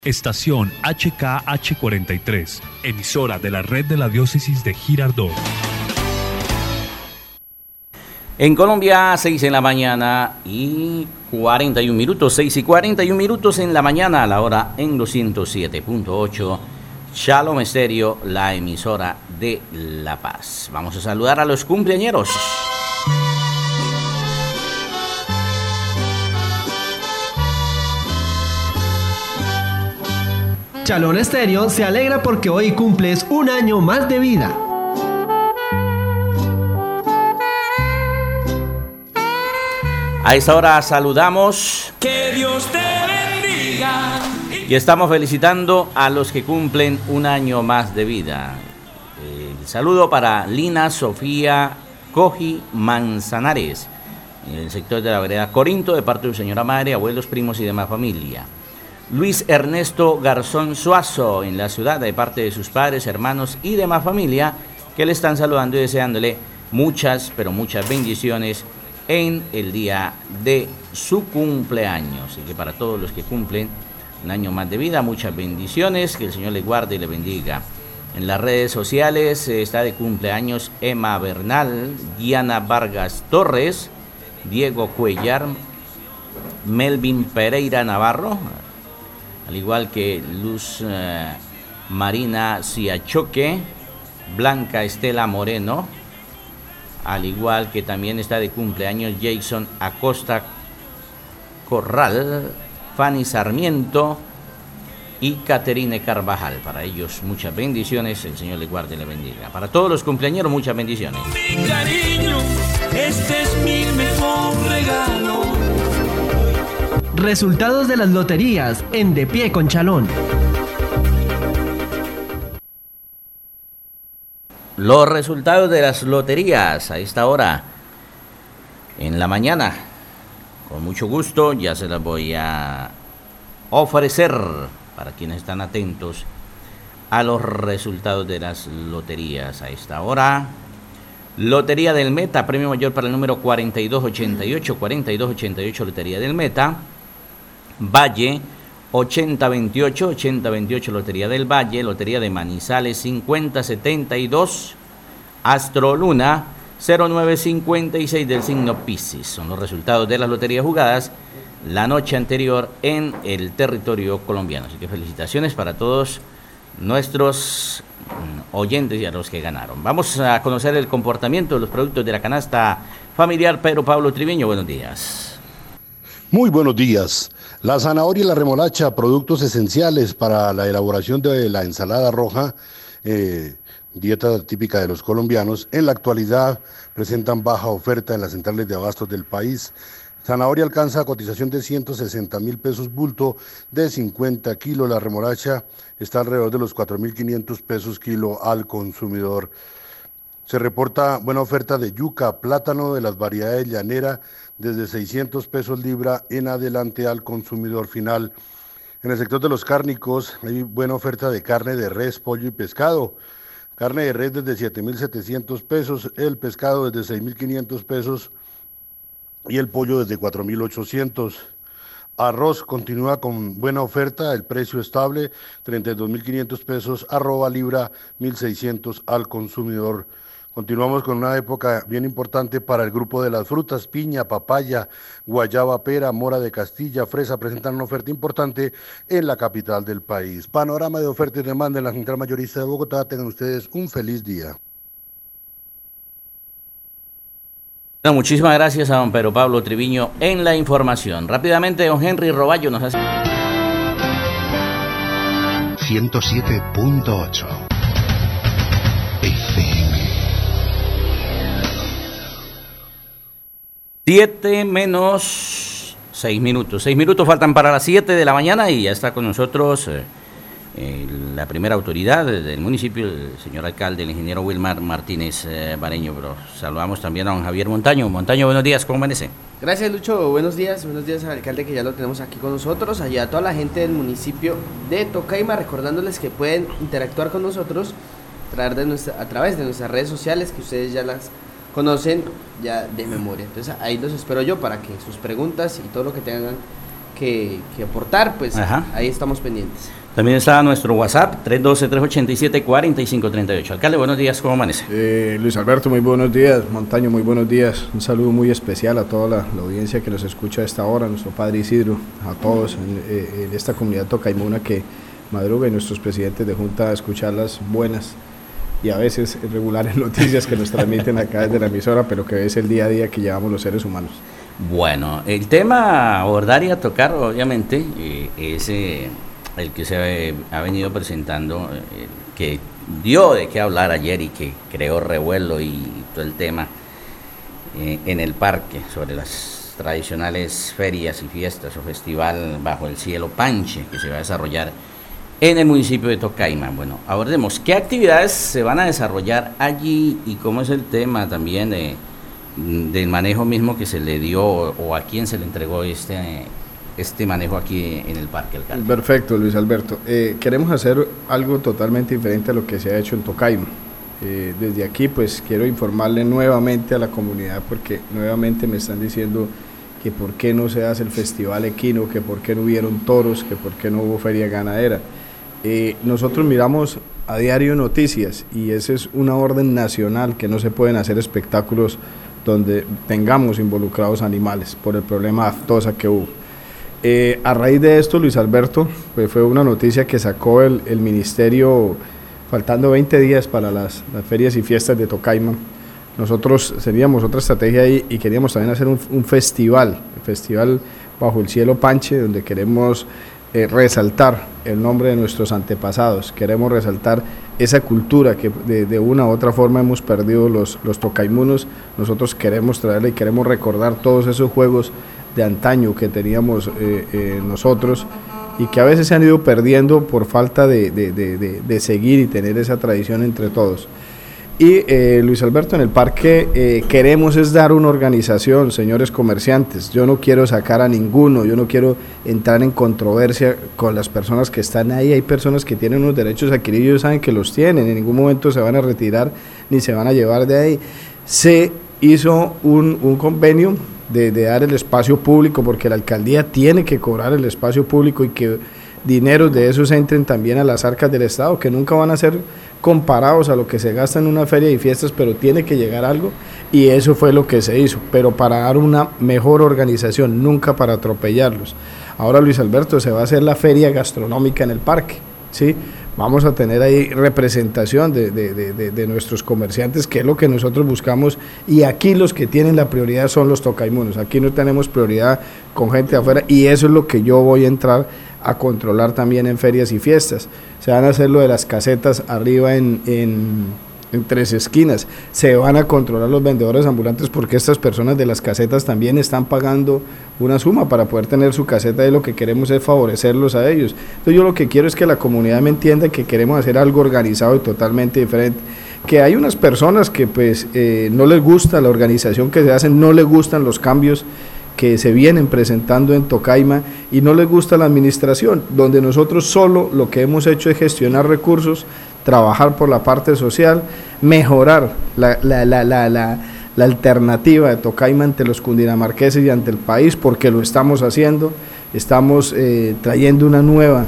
Estación HKH43, emisora de la red de la diócesis de Girardot. En Colombia, 6 en la mañana y 41 minutos, 6 y 41 minutos en la mañana, a la hora en los 107.8, Shalom Estéreo, la emisora de La Paz. Vamos a saludar a los cumpleañeros. Shalom Estéreo se alegra porque hoy cumples un año más de vida. A esta hora saludamos. Que Dios te bendiga. Y estamos felicitando a los que cumplen un año más de vida. El saludo para Lina Sofía Coji Manzanares, en el sector de la vereda Corinto, de parte de su señora madre, abuelos, primos y demás familia. Luis Ernesto Garzón Suazo, en la ciudad, de parte de sus padres, hermanos y demás familia, que le están saludando y deseándole muchas, pero muchas bendiciones en el día de su cumpleaños. Así que para todos los que cumplen un año más de vida, muchas bendiciones, que el Señor les guarde y les bendiga. En las redes sociales está de cumpleaños Emma Bernal, Diana Vargas Torres, Diego Cuellar, Melvin Pereira Navarro, al igual que Luz Marina Ciachoque, Blanca Estela Moreno, al igual que también está de cumpleaños Jason Acosta Corral, Fanny Sarmiento y Caterine Carvajal. Para ellos muchas bendiciones, el Señor les guarde y les bendiga. Para todos los cumpleañeros, muchas bendiciones. Mi cariño, este es mi mejor regalo. Resultados de las loterías en De Pie con Chalón. Los resultados de las loterías a esta hora en la mañana, con mucho gusto ya se las voy a ofrecer para quienes están atentos a los resultados de las loterías a esta hora. Lotería del Meta, premio mayor para el número 4288, Lotería del Meta. Valle 8028, Lotería del Valle. Lotería de Manizales 5072, Astroluna 0956 del signo Piscis. Son los resultados de las loterías jugadas la noche anterior en el territorio colombiano. Así que felicitaciones para todos nuestros oyentes y a los que ganaron. Vamos a conocer el comportamiento de los productos de la canasta familiar. Pedro Pablo Triviño, buenos días. Muy buenos días. La zanahoria y la remolacha, productos esenciales para la elaboración de la ensalada roja, dieta típica de los colombianos, en la actualidad presentan baja oferta en las centrales de abastos del país. Zanahoria alcanza cotización de 160.000 pesos bulto de 50 kilos. La remolacha está alrededor de los 4.500 pesos kilo al consumidor. Se reporta buena oferta de yuca, plátano de las variedades llanera, desde 600 pesos libra en adelante al consumidor final. En el sector de los cárnicos hay buena oferta de carne de res, pollo y pescado. Carne de res desde 7.700 pesos, el pescado desde 6.500 pesos y el pollo desde 4.800. Arroz continúa con buena oferta, el precio estable, 32.500 pesos, arroba libra, 1.600 al consumidor. Continuamos con una época bien importante para el grupo de las frutas. Piña, papaya, guayaba, pera, mora de Castilla, fresa presentan una oferta importante en la capital del país. Panorama de oferta y demanda en la Central Mayorista de Bogotá. Tengan ustedes un feliz día. Bueno, muchísimas gracias a don Pedro Pablo Triviño en la información. Rápidamente, don Henry Roballo nos hace 107.8 FM. 7 menos 6 minutos. 6 minutos faltan para las 7 de la mañana y ya está con nosotros la primera autoridad del municipio, el señor alcalde, el ingeniero Wilmar Martínez Bareño. Pero saludamos también a don Javier Montaño. Montaño, buenos días, ¿cómo amanece? Gracias, Lucho, buenos días al alcalde, que ya lo tenemos aquí con nosotros, allá a toda la gente del municipio de Tocaima, recordándoles que pueden interactuar con nosotros a través de nuestras redes sociales, que ustedes ya las conocen ya de memoria. Entonces ahí los espero yo para que sus preguntas y todo lo que tengan que aportar, pues ahí estamos pendientes. También está nuestro WhatsApp, 312-387-4538. Alcalde, buenos días, ¿cómo amanece? Luis Alberto, muy buenos días. Montaño, muy buenos días. Un saludo muy especial a toda la audiencia que nos escucha a esta hora, a nuestro padre Isidro, a todos en esta comunidad tocaimuna que madruga y nuestros presidentes de junta a escuchar las buenas y a veces regulares noticias que nos transmiten acá desde la emisora, pero que es el día a día que llevamos los seres humanos. Bueno, el tema a abordar y a tocar, obviamente, es el que se ha venido presentando, que dio de qué hablar ayer y que creó revuelo y todo el tema en el parque sobre las tradicionales ferias y fiestas o festival bajo el cielo Panche que se va a desarrollar en el municipio de Tocaima. Bueno, abordemos qué actividades se van a desarrollar allí y cómo es el tema también del manejo mismo que se le dio o a quién se le entregó este manejo aquí en el parque, alcalde. Perfecto, Luis Alberto. Queremos hacer algo totalmente diferente a lo que se ha hecho en Tocaima. Desde aquí pues quiero informarle nuevamente a la comunidad porque nuevamente me están diciendo que por qué no se hace el festival equino, que por qué no hubieron toros, que por qué no hubo feria ganadera. Nosotros miramos a diario noticias y esa es una orden nacional que no se pueden hacer espectáculos donde tengamos involucrados animales por el problema aftosa que hubo. A raíz de esto, Luis Alberto, pues fue una noticia que sacó el ministerio faltando 20 días para las ferias y fiestas de Tocaima. Nosotros teníamos otra estrategia ahí y queríamos también hacer un festival bajo el cielo Panche, donde queremos resaltar el nombre de nuestros antepasados, queremos resaltar esa cultura que de una u otra forma hemos perdido los tocaimunos. Nosotros queremos traerla y queremos recordar todos esos juegos de antaño que teníamos nosotros y que a veces se han ido perdiendo por falta de seguir y tener esa tradición entre todos. Y Luis Alberto, en el parque queremos es dar una organización, señores comerciantes. Yo no quiero sacar a ninguno, yo no quiero entrar en controversia con las personas que están ahí. Hay personas que tienen unos derechos adquiridos y ellos saben que los tienen, en ningún momento se van a retirar ni se van a llevar de ahí. Se hizo un convenio de dar el espacio público, porque la alcaldía tiene que cobrar el espacio público y que dineros de esos entren también a las arcas del Estado, que nunca van a ser comparados a lo que se gasta en una feria y fiestas, pero tiene que llegar algo, y eso fue lo que se hizo, pero para dar una mejor organización, nunca para atropellarlos. Ahora, Luis Alberto, se va a hacer la feria gastronómica en el parque, ¿sí? Vamos a tener ahí representación de nuestros comerciantes, que es lo que nosotros buscamos, y aquí los que tienen la prioridad son los tocaimunos. Aquí no tenemos prioridad con gente de afuera, y eso es lo que yo voy a entrar a controlar también en ferias y fiestas. Se van a hacer lo de las casetas arriba en Tres Esquinas, se van a controlar los vendedores ambulantes, porque estas personas de las casetas también están pagando una suma para poder tener su caseta, y lo que queremos es favorecerlos a ellos. Entonces yo lo que quiero es que la comunidad me entienda que queremos hacer algo organizado y totalmente diferente, que hay unas personas que pues no les gusta la organización que se hace, no les gustan los cambios que se vienen presentando en Tocaima y no les gusta la administración, donde nosotros solo lo que hemos hecho es gestionar recursos, trabajar por la parte social, mejorar la alternativa de Tocaima ante los cundinamarqueses y ante el país, porque lo estamos haciendo, estamos trayendo una nueva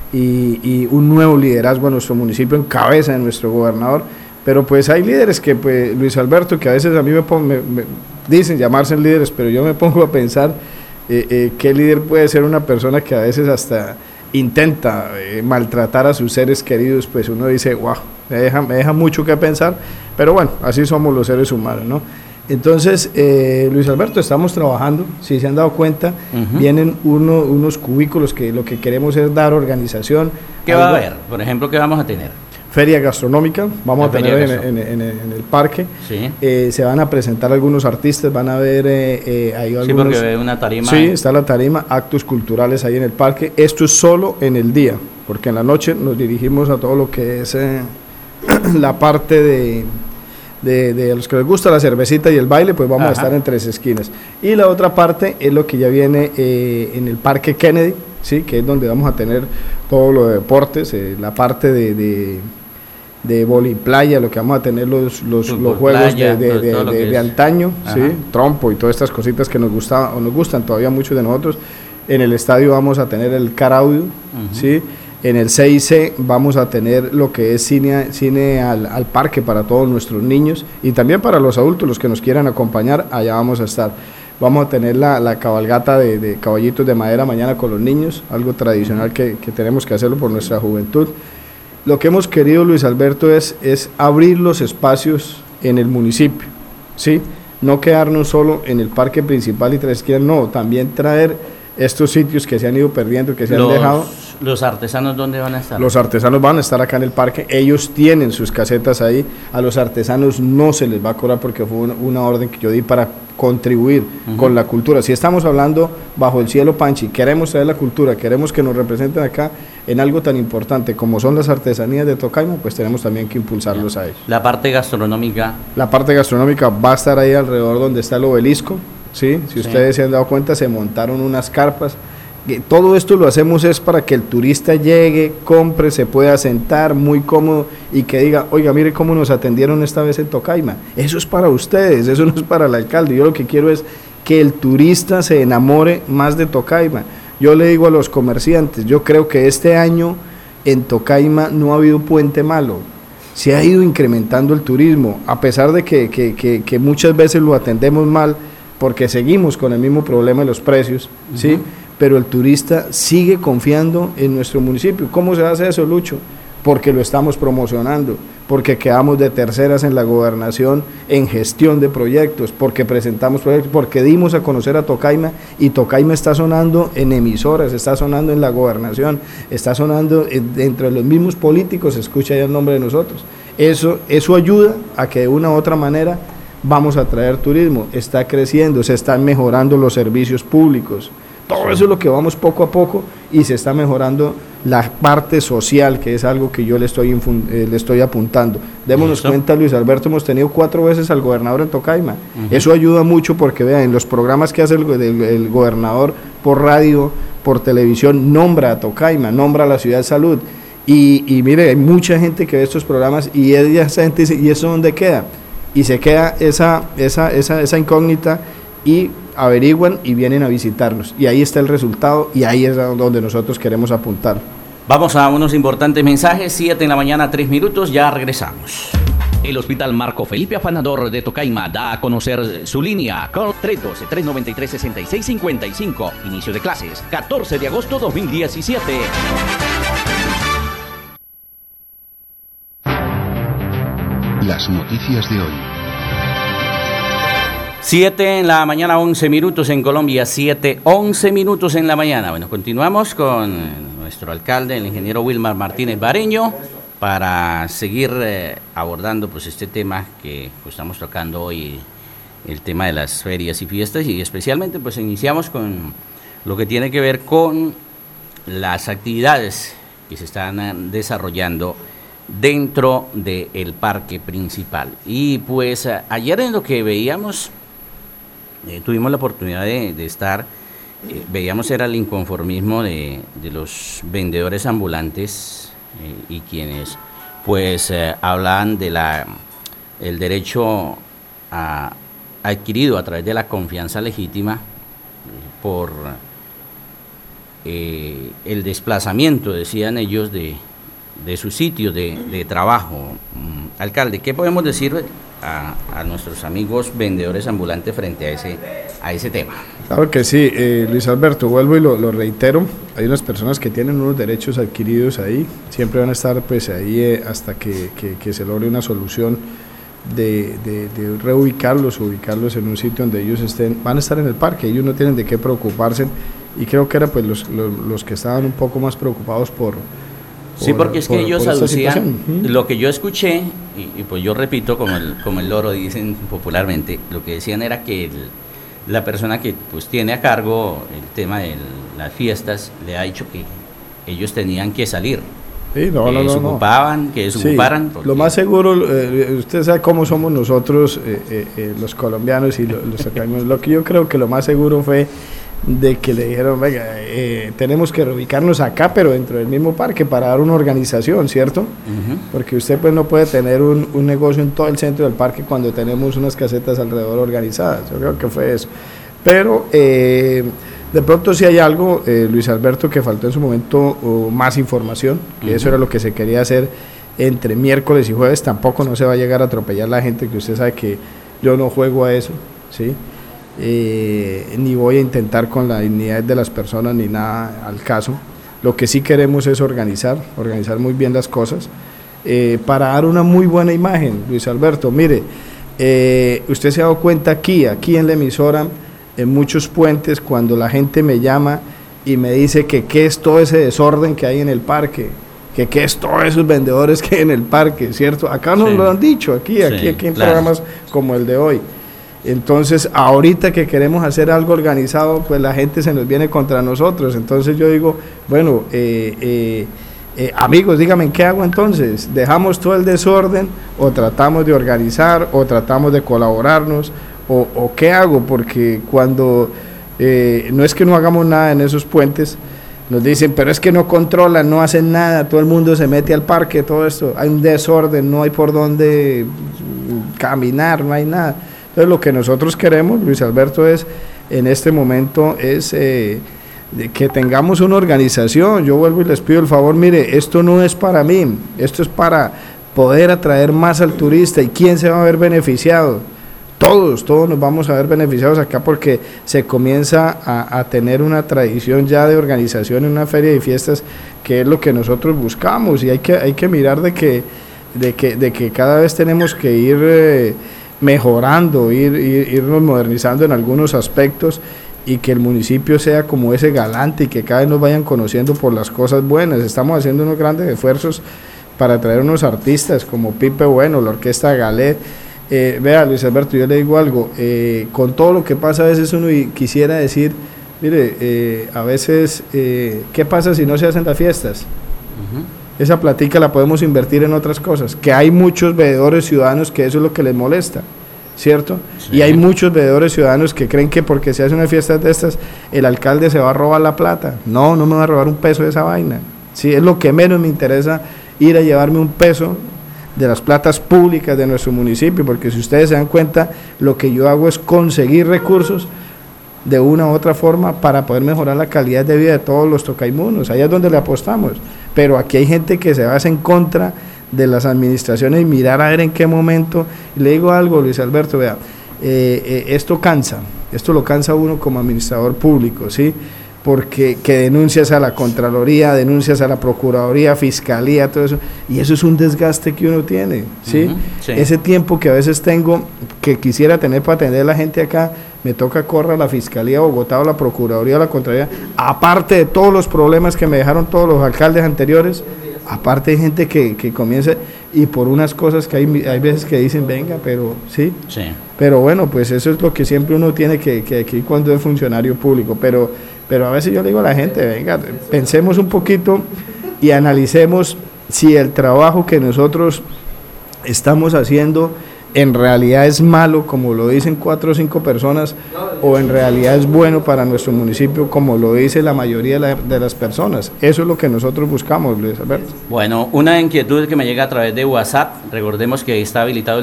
y un nuevo liderazgo a nuestro municipio en cabeza de nuestro gobernador. Pero pues hay líderes que, pues, Luis Alberto, que a veces a mí me dicen llamarse líderes, pero yo me pongo a pensar qué líder puede ser una persona que a veces hasta intenta maltratar a sus seres queridos. Pues uno dice, wow, me deja mucho que pensar, pero bueno, así somos los seres humanos, ¿no? Entonces, Luis Alberto, estamos trabajando, si se han dado cuenta, vienen unos cubículos que lo que queremos es dar organización. ¿Qué va a haber? Por ejemplo, ¿qué vamos a tener? Feria gastronómica, vamos a tener en el parque, sí. Se van a presentar algunos artistas, van a ver hay algunos, sí, porque ve una tarima. Sí, está la tarima, actos culturales ahí en el parque. Esto es solo en el día, porque en la noche nos dirigimos a todo lo que es la parte de los que les gusta la cervecita y el baile, pues vamos a estar en Tres Esquinas. Y la otra parte es lo que ya viene en el Parque Kennedy, sí, que es donde vamos a tener todo lo de deportes, la parte de voliplaya, lo que vamos a tener los juegos playa, de antaño, ¿sí? Trompo y todas estas cositas que nos gustan todavía mucho de nosotros. En el estadio vamos a tener el car audio, ¿sí? En el CIC vamos a tener lo que es cine al parque para todos nuestros niños y también para los adultos, los que nos quieran acompañar, allá vamos a estar. Vamos a tener la cabalgata de caballitos de madera mañana con los niños, algo tradicional que tenemos que hacerlo por nuestra juventud. Lo que hemos querido, Luis Alberto, es abrir los espacios en el municipio, ¿sí? No quedarnos solo en el parque principal y Tres Esquinas, no, también traer estos sitios que se han ido perdiendo, que se han dejado. ¿Los artesanos dónde van a estar? Los artesanos van a estar acá en el parque, ellos tienen sus casetas ahí, a los artesanos no se les va a cobrar porque fue una orden que yo di para contribuir con la cultura. Si estamos hablando bajo el cielo Panchi, queremos traer la cultura, queremos que nos representen acá en algo tan importante como son las artesanías de Tocaima, pues tenemos también que impulsarlos a ellos. La parte gastronómica. La parte gastronómica va a estar ahí alrededor donde está el obelisco, ¿sí? Si ustedes se han dado cuenta, se montaron unas carpas. Todo esto lo hacemos es para que el turista llegue, compre, se pueda sentar muy cómodo y que diga, oiga, mire cómo nos atendieron esta vez en Tocaima. Eso es para ustedes, eso no es para el alcalde. Yo lo que quiero es que el turista se enamore más de Tocaima. Yo le digo a los comerciantes, yo creo que este año en Tocaima no ha habido puente malo. Se ha ido incrementando el turismo, a pesar de que muchas veces lo atendemos mal porque seguimos con el mismo problema de los precios, ¿sí? Pero el turista sigue confiando en nuestro municipio. ¿Cómo se hace eso, Lucho? Porque lo estamos promocionando, porque quedamos de terceras en la gobernación en gestión de proyectos, porque presentamos proyectos, porque dimos a conocer a Tocaima y Tocaima está sonando en emisoras, está sonando en la gobernación, está sonando entre los mismos políticos, se escucha ya el nombre de nosotros. Eso ayuda a que de una u otra manera vamos a traer turismo, está creciendo, se están mejorando los servicios públicos. Todo eso es lo que vamos poco a poco y se está mejorando la parte social, que es algo que yo le estoy apuntando. Démonos cuenta, Luis Alberto, hemos tenido 4 veces al gobernador en Tocaima. Eso ayuda mucho porque vean, en los programas que hace el gobernador por radio, por televisión, nombra a Tocaima, nombra a la ciudad de salud. Y mire, hay mucha gente que ve estos programas y esa gente dice, ¿y eso dónde queda? Y se queda esa incógnita y averiguan y vienen a visitarnos y ahí está el resultado y ahí es donde nosotros queremos apuntar. Vamos a unos importantes mensajes, 7 de la mañana, 3 minutos, ya regresamos. El Hospital Marco Felipe Afanador de Tocaima da a conocer su línea con 312-393-6655. Inicio de clases, 14 de agosto 2017. Las noticias de hoy. 7 en la mañana, 11 minutos en Colombia, 7:11 minutos en la mañana. Bueno, continuamos con nuestro alcalde, el ingeniero Wilmar Martínez Bareño, para seguir abordando pues este tema que pues, estamos tocando hoy, el tema de las ferias y fiestas, y especialmente pues iniciamos con lo que tiene que ver con las actividades que se están desarrollando dentro del parque principal. Y pues ayer en lo que veíamos, tuvimos la oportunidad de estar, veíamos era el inconformismo de los vendedores ambulantes y quienes pues hablaban de el derecho adquirido a través de la confianza legítima por el desplazamiento, decían ellos, de su sitio de trabajo. Alcalde, ¿qué podemos decir a nuestros amigos vendedores ambulantes frente a ese tema? Claro que sí, Luis Alberto, vuelvo y lo reitero, hay unas personas que tienen unos derechos adquiridos ahí, siempre van a estar pues ahí hasta que se logre una solución de reubicarlos, ubicarlos en un sitio donde ellos van a estar en el parque, ellos no tienen de qué preocuparse, y creo que era pues los que estaban un poco más preocupados sí, porque es que ellos aducían, lo que yo escuché, y pues yo repito, como el loro dicen popularmente, lo que decían era que la persona que pues tiene a cargo el tema de las fiestas le ha dicho que ellos tenían que salir, sí, que desocuparan. Sí, lo más seguro, usted sabe cómo somos nosotros los colombianos y los académicos, lo que yo creo que lo más seguro fue de que le dijeron, venga, tenemos que reubicarnos acá, pero dentro del mismo parque para dar una organización, ¿cierto? Porque usted pues no puede tener un negocio en todo el centro del parque cuando tenemos unas casetas alrededor organizadas. Yo creo que fue eso. Pero De pronto si hay algo, Luis Alberto, que faltó en su momento más información, que eso era lo que se quería hacer entre miércoles y jueves. Tampoco no se va a llegar a atropellar la gente, que usted sabe que yo no juego a eso, ¿sí? Ni voy a intentar con la dignidad de las personas ni nada al caso. Lo que sí queremos es organizar muy bien las cosas, para dar una muy buena imagen. Luis Alberto, mire, usted se ha dado cuenta aquí en la emisora, en muchos puentes, cuando la gente me llama y me dice que qué es todo ese desorden que hay en el parque, que qué es todos esos vendedores que hay en el parque, ¿cierto? Acá nos lo han dicho, aquí en programas como el de hoy. Entonces, ahorita que queremos hacer algo organizado, pues la gente se nos viene contra nosotros. Entonces yo digo, bueno, amigos, díganme, ¿qué hago entonces? ¿Dejamos todo el desorden o tratamos de organizar o tratamos de colaborarnos o qué hago? Porque cuando no es que no hagamos nada en esos puentes, nos dicen, pero es que no controlan, no hacen nada, todo el mundo se mete al parque, todo esto, hay un desorden, no hay por dónde caminar, no hay nada. Entonces lo que nosotros queremos, Luis Alberto, es en este momento es que tengamos una organización. Yo vuelvo y les pido el favor, mire, esto no es para mí, esto es para poder atraer más al turista. ¿Y quién se va a ver beneficiado? Todos nos vamos a ver beneficiados acá, porque se comienza a tener una tradición ya de organización en una feria de fiestas, que es lo que nosotros buscamos, y hay que mirar de que cada vez tenemos que ir mejorando, irnos modernizando en algunos aspectos, y que el municipio sea como ese galante y que cada vez nos vayan conociendo por las cosas buenas. Estamos haciendo unos grandes esfuerzos para traer unos artistas como Pipe Bueno, la Orquesta Galet. Vea, Luis Alberto, yo le digo algo, con todo lo que pasa a veces uno quisiera decir, mire, a veces, ¿qué pasa si no se hacen las fiestas? Esa platica la podemos invertir en otras cosas, que hay muchos veedores ciudadanos que eso es lo que les molesta, ¿cierto? Sí. Y hay muchos veedores ciudadanos que creen que porque se hace una fiesta de estas, el alcalde se va a robar la plata. No me va a robar un peso de esa vaina. Sí, es lo que menos me interesa, ir a llevarme un peso de las platas públicas de nuestro municipio, porque si ustedes se dan cuenta, lo que yo hago es conseguir recursos de una u otra forma para poder mejorar la calidad de vida de todos los tocaimunos. Ahí es donde le apostamos, pero aquí hay gente que se basa en contra de las administraciones y mirar a ver en qué momento. Y le digo algo, Luis Alberto, vea, esto lo cansa a uno como administrador público, ¿sí? Porque que denuncias a la Contraloría, denuncias a la Procuraduría, Fiscalía, todo eso, y eso es un desgaste que uno tiene, ¿sí? Sí. Ese tiempo que a veces tengo, que quisiera tener para atender a la gente acá, me toca correr a la Fiscalía de Bogotá o la Procuraduría o la Contraloría, aparte de todos los problemas que me dejaron todos los alcaldes anteriores, aparte hay gente que comienza, y por unas cosas que hay veces que dicen, venga, pero sí, pero bueno, pues eso es lo que siempre uno tiene que aquí cuando es funcionario público, pero a veces yo le digo a la gente, venga, pensemos un poquito y analicemos si el trabajo que nosotros estamos haciendo en realidad es malo, como lo dicen 4 o 5 personas, o en realidad es bueno para nuestro municipio, como lo dice la mayoría de las personas. Eso es lo que nosotros buscamos, Luis Alberto. Bueno, una inquietud que me llega a través de WhatsApp, recordemos que está habilitado el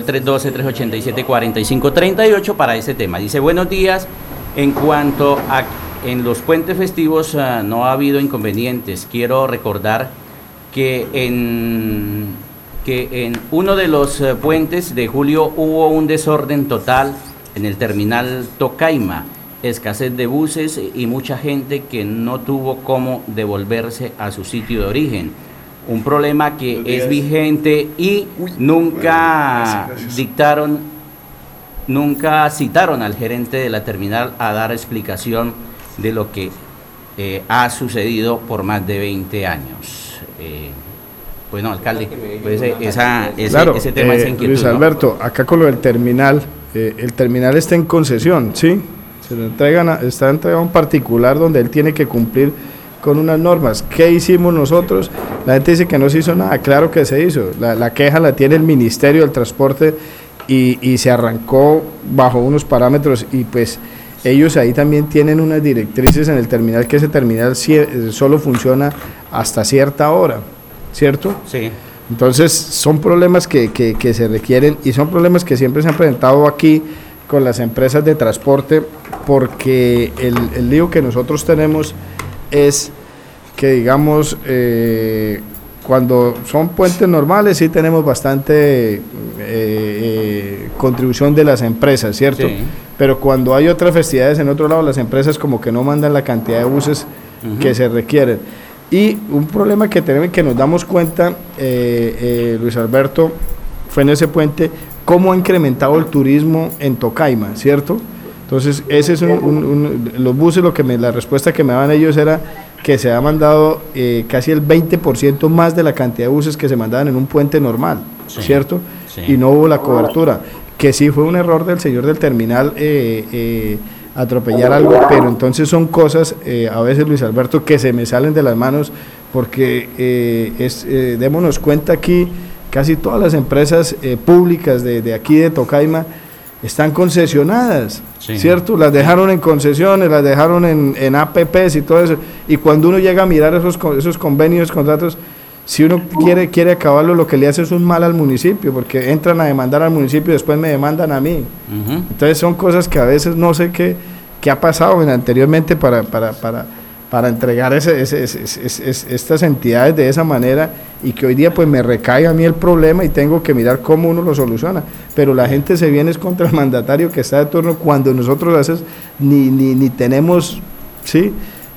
312-387-4538 para ese tema. Dice, buenos días, en cuanto a en los puentes festivos no ha habido inconvenientes. Quiero recordar que en uno de los puentes de julio hubo un desorden total en el terminal Tocaima, escasez de buses y mucha gente que no tuvo cómo devolverse a su sitio de origen. Un problema que es vigente y nunca citaron al gerente de la terminal a dar explicación de lo que ha sucedido por más de 20 años. Bueno, alcalde, pues ese tema es inquietud. Luis Alberto, ¿no? Acá con lo del terminal, el terminal está en concesión, ¿sí? Se lo está entregado a un particular donde él tiene que cumplir con unas normas. ¿Qué hicimos nosotros? La gente dice que no se hizo nada, claro que se hizo. La queja la tiene el Ministerio del Transporte y se arrancó bajo unos parámetros y pues ellos ahí también tienen unas directrices en el terminal, que ese terminal solo funciona hasta cierta hora, ¿cierto? Sí. Entonces son problemas que se requieren y son problemas que siempre se han presentado aquí con las empresas de transporte porque el lío que nosotros tenemos es que, digamos, cuando son puentes normales sí tenemos bastante contribución de las empresas, ¿cierto? Sí. Pero cuando hay otras festividades en otro lado, las empresas como que no mandan la cantidad de buses que se requieren. Y un problema que tenemos, que nos damos cuenta, Luis Alberto, fue en ese puente, cómo ha incrementado el turismo en Tocaima, ¿cierto? Entonces, ese es los buses, la respuesta que me daban ellos era que se ha mandado casi el 20% más de la cantidad de buses que se mandaban en un puente normal, sí, ¿cierto? Sí. Y no hubo la cobertura, que sí fue un error del señor del terminal atropellar algo, pero entonces son cosas, a veces, Luis Alberto, que se me salen de las manos, porque démonos cuenta aquí, casi todas las empresas públicas de aquí de Tocaima están concesionadas, sí, ¿cierto? Las dejaron en concesiones, las dejaron en APPs y todo eso, y cuando uno llega a mirar esos convenios, contratos, si uno quiere acabarlo, lo que le hace es un mal al municipio, porque entran a demandar al municipio y después me demandan a mí. Entonces son cosas que a veces no sé qué ha pasado anteriormente para entregar estas entidades de esa manera, y que hoy día pues me recae a mí el problema y tengo que mirar cómo uno lo soluciona, pero la gente se viene contra el mandatario que está de turno, cuando nosotros a veces ni tenemos, ¿sí?,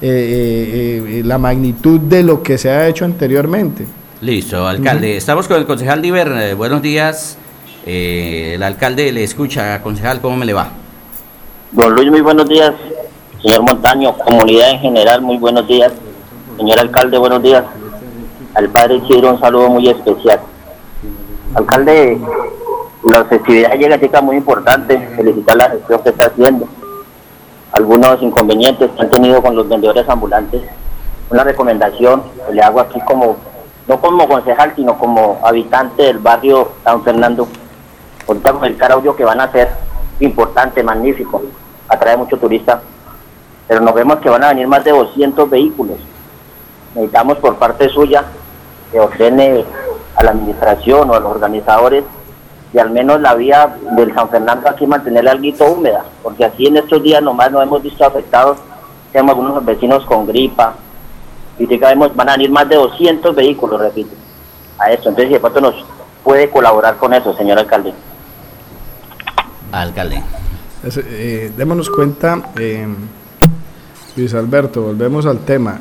la magnitud de lo que se ha hecho anteriormente. Listo, alcalde. Estamos con el concejal Diver. Buenos días. El alcalde le escucha. Concejal, ¿cómo me le va? Don Luis, muy buenos días. Señor Montaño, comunidad en general, muy buenos días. Señor alcalde, buenos días. Al padre Isidro, un saludo muy especial. Alcalde, la festividad llega muy importante. Felicitar la gestión que está haciendo. Algunos inconvenientes que han tenido con los vendedores ambulantes. Una recomendación que le hago aquí no como concejal, sino como habitante del barrio San Fernando. Ahorita con el caraudio que van a hacer, importante, magnífico, atrae mucho turista, pero nos vemos que van a venir más de 200 vehículos. Necesitamos por parte suya que ordene a la administración o a los organizadores y al menos la vía del San Fernando aquí mantenerla algo húmeda, porque así en estos días nomás nos hemos visto afectados. Tenemos algunos vecinos con gripa y van a venir más de 200 vehículos, repito, a esto. Entonces, de pronto nos puede colaborar con eso, señor alcalde. Alcalde. Démonos cuenta, Luis Alberto, volvemos al tema.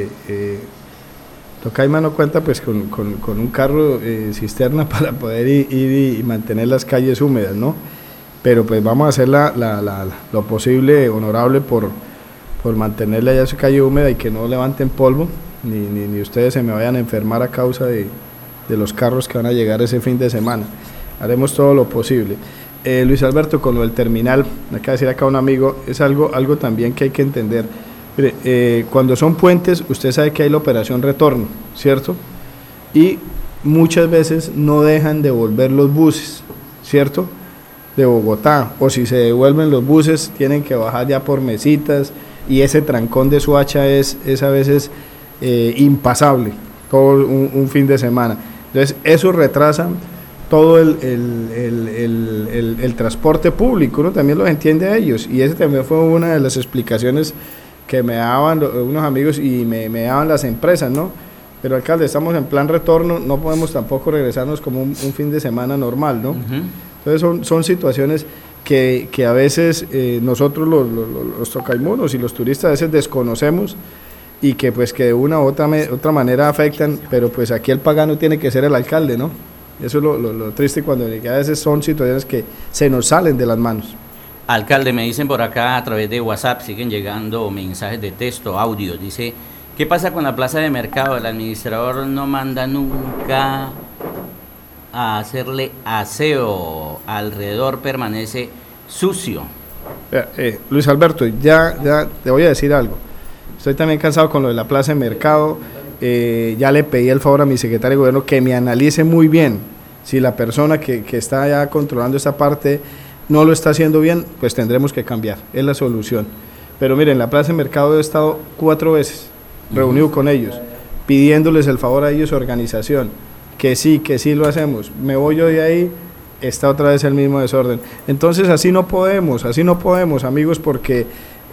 Tocaima no cuenta pues con un carro cisterna para poder ir y mantener las calles húmedas, ¿no? Pero pues vamos a hacer lo posible, honorable, por mantenerle ya su calle húmeda y que no levanten polvo, ni ustedes se me vayan a enfermar a causa de los carros que van a llegar ese fin de semana. Haremos todo lo posible. Luis Alberto, con lo del terminal, me acaba de decir acá un amigo, es algo también que hay que entender. Mire, cuando son puentes, usted sabe que hay la operación retorno, ¿cierto? Y muchas veces no dejan de volver los buses, ¿cierto?, de Bogotá, o si se devuelven los buses, tienen que bajar ya por Mesitas, y ese trancón de Soacha es a veces impasable, todo un fin de semana. Entonces, eso retrasa todo el transporte público, uno también los entiende a ellos, y esa también fue una de las explicaciones que me daban unos amigos y me daban las empresas, ¿no? Pero alcalde, estamos en plan retorno, no podemos tampoco regresarnos como un fin de semana normal, ¿no? Entonces son situaciones que a veces nosotros los tocaimunos y los turistas a veces desconocemos y que pues que de una u otra manera afectan, pero pues aquí el pagano tiene que ser el alcalde, ¿no? Eso es lo triste, cuando a veces son situaciones que se nos salen de las manos. Alcalde, me dicen por acá a través de WhatsApp, siguen llegando mensajes de texto, audios. Dice, ¿qué pasa con la plaza de mercado? El administrador no manda nunca a hacerle aseo, alrededor permanece sucio. Luis Alberto, ya te voy a decir algo. Estoy también cansado con lo de la plaza de mercado. Ya le pedí el favor a mi secretario de gobierno que me analice muy bien si la persona que está ya controlando esta parte no lo está haciendo bien, pues tendremos que cambiar, es la solución. Pero miren, la plaza de mercado he estado 4 veces reunido con ellos, pidiéndoles el favor a ellos, organización, que sí lo hacemos. Me voy yo de ahí, está otra vez el mismo desorden. Entonces así no podemos, amigos, porque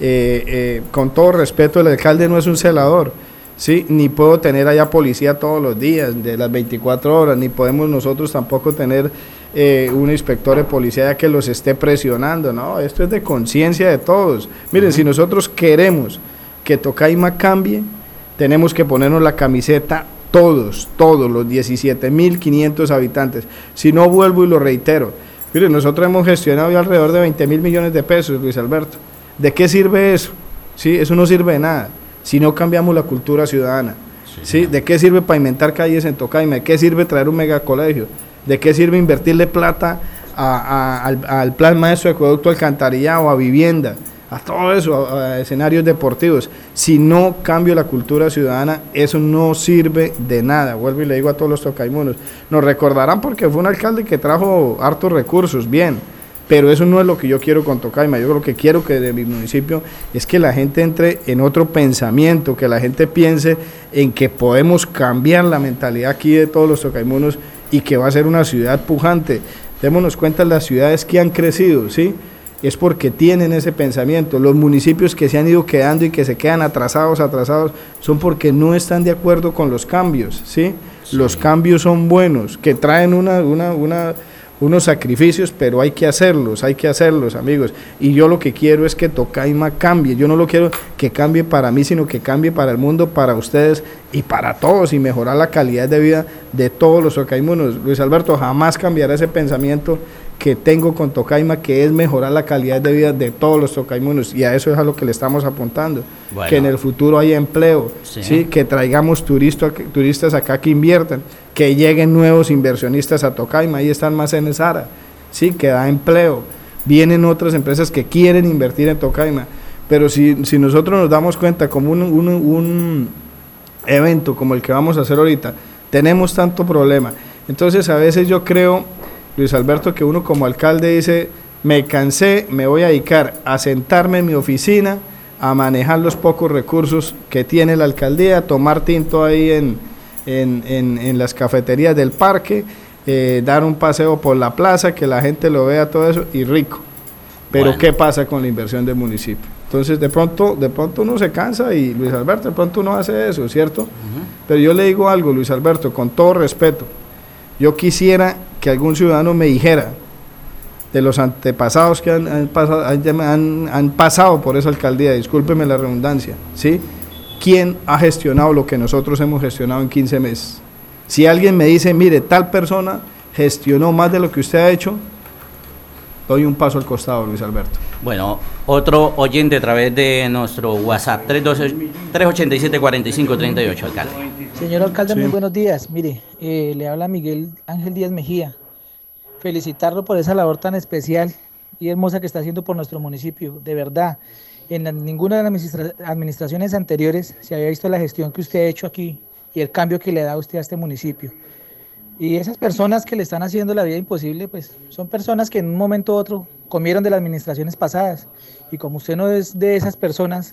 con todo respeto, el alcalde no es un celador, ¿sí? Ni puedo tener allá policía todos los días, de las 24 horas, ni podemos nosotros tampoco tener un inspector de policía que los esté presionando, ¿no? Esto es de conciencia de todos. Miren, si nosotros queremos que Tocaima cambie, tenemos que ponernos la camiseta todos los 17.500 habitantes. Si no, vuelvo y lo reitero. Miren, nosotros hemos gestionado ya alrededor de 20.000 millones de pesos, Luis Alberto. ¿De qué sirve eso? ¿Sí? Eso no sirve de nada si no cambiamos la cultura ciudadana. ¿Sí? ¿De qué sirve pavimentar calles en Tocaima? ¿De qué sirve traer un megacolegio? ¿De qué sirve invertirle plata al plan maestro de acueducto alcantarillado, a vivienda, a todo eso, a escenarios deportivos? Si no cambio la cultura ciudadana, eso no sirve de nada. Vuelvo y le digo a todos los tocaimunos, nos recordarán porque fue un alcalde que trajo hartos recursos, bien, pero eso no es lo que yo quiero con Tocaima. Yo lo que quiero que de mi municipio es que la gente entre en otro pensamiento, que la gente piense en que podemos cambiar la mentalidad aquí de todos los tocaimunos y que va a ser una ciudad pujante. Démonos cuenta, las ciudades que han crecido, ¿sí?, es porque tienen ese pensamiento. Los municipios que se han ido quedando y que se quedan atrasados, son porque no están de acuerdo con los cambios, ¿sí? Los cambios son buenos, que traen unos sacrificios, pero hay que hacerlos, amigos. Y yo lo que quiero es que Tocaima cambie. Yo no lo quiero que cambie para mí, sino que cambie para el mundo, para ustedes y para todos, y mejorar la calidad de vida de todos los tocaimunos. Luis Alberto, jamás cambiará ese pensamiento que tengo con Tocaima, que es mejorar la calidad de vida de todos los tocaimunos, y a eso es a lo que le estamos apuntando. Bueno, que en el futuro haya empleo, ¿sí? Que traigamos turistas acá que inviertan, que lleguen nuevos inversionistas a Tocaima. Ahí está Almacenes Sara, ¿sí?, que da empleo. Vienen otras empresas que quieren invertir en Tocaima, pero si nosotros nos damos cuenta, como un evento como el que vamos a hacer ahorita, tenemos tanto problema. Entonces a veces yo creo, Luis Alberto, que uno como alcalde dice, me cansé, me voy a dedicar a sentarme en mi oficina, a manejar los pocos recursos que tiene la alcaldía, a tomar tinto ahí en las cafeterías del parque, dar un paseo por la plaza, que la gente lo vea, todo eso, y rico. Pero bueno, ¿qué pasa con la inversión del municipio? Entonces de pronto uno se cansa, y Luis Alberto, de pronto uno hace eso, ¿cierto? Pero yo le digo algo, Luis Alberto, con todo respeto, yo quisiera que algún ciudadano me dijera de los antepasados que han pasado por esa alcaldía, discúlpeme la redundancia, ¿sí?, ¿quién ha gestionado lo que nosotros hemos gestionado en 15 meses? Si alguien me dice, mire, tal persona gestionó más de lo que usted ha hecho, doy un paso al costado, Luis Alberto. Bueno, otro oyente a través de nuestro WhatsApp, 387-4538, alcalde. Señor alcalde, sí, muy buenos días. Mire, le habla Miguel Ángel Díaz Mejía. Felicitarlo por esa labor tan especial y hermosa que está haciendo por nuestro municipio. De verdad, en ninguna de las administraciones anteriores se había visto la gestión que usted ha hecho aquí y el cambio que le da usted a este municipio. Y esas personas que le están haciendo la vida imposible, pues son personas que en un momento u otro comieron de las administraciones pasadas. Y como usted no es de esas personas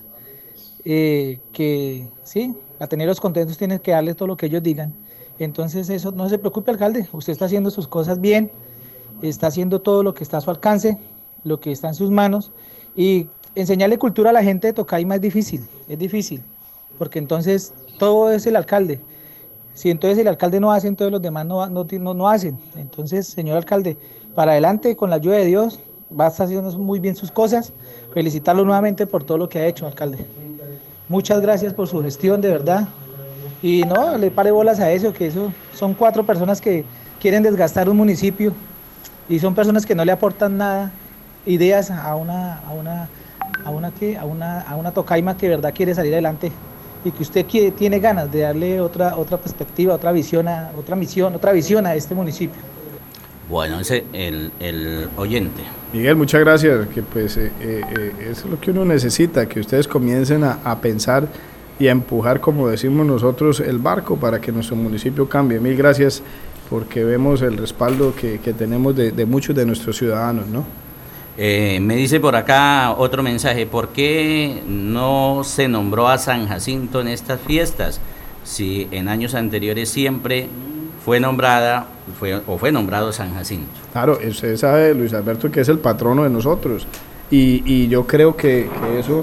que sí, a tenerlos contentos tienen que darles todo lo que ellos digan. Entonces eso, no se preocupe, alcalde, usted está haciendo sus cosas bien, está haciendo todo lo que está a su alcance, lo que está en sus manos, y enseñarle cultura a la gente de Tocaima es difícil, porque entonces todo es el alcalde. Si entonces el alcalde no hace, entonces los demás no hacen. Entonces, señor alcalde, para adelante, con la ayuda de Dios, va a estar haciendo muy bien sus cosas. Felicitarlo nuevamente por todo lo que ha hecho, alcalde. Muchas gracias por su gestión, de verdad. Y no le pare bolas a eso, que eso son 4 personas que quieren desgastar un municipio y son personas que no le aportan nada, ideas a una Tocaima que de verdad quiere salir adelante, y que usted tiene ganas de darle otra perspectiva, otra visión a este municipio. Bueno, ese es el oyente. Miguel, muchas gracias, que pues eso es lo que uno necesita, que ustedes comiencen a pensar y a empujar, como decimos nosotros, el barco para que nuestro municipio cambie. Mil gracias, porque vemos el respaldo que tenemos de muchos de nuestros ciudadanos, ¿no? Me dice por acá otro mensaje, ¿por qué no se nombró a San Jacinto en estas fiestas? Si en años anteriores siempre fue nombrado San Jacinto. Claro, usted sabe, Luis Alberto, que es el patrono de nosotros. Y yo creo que eso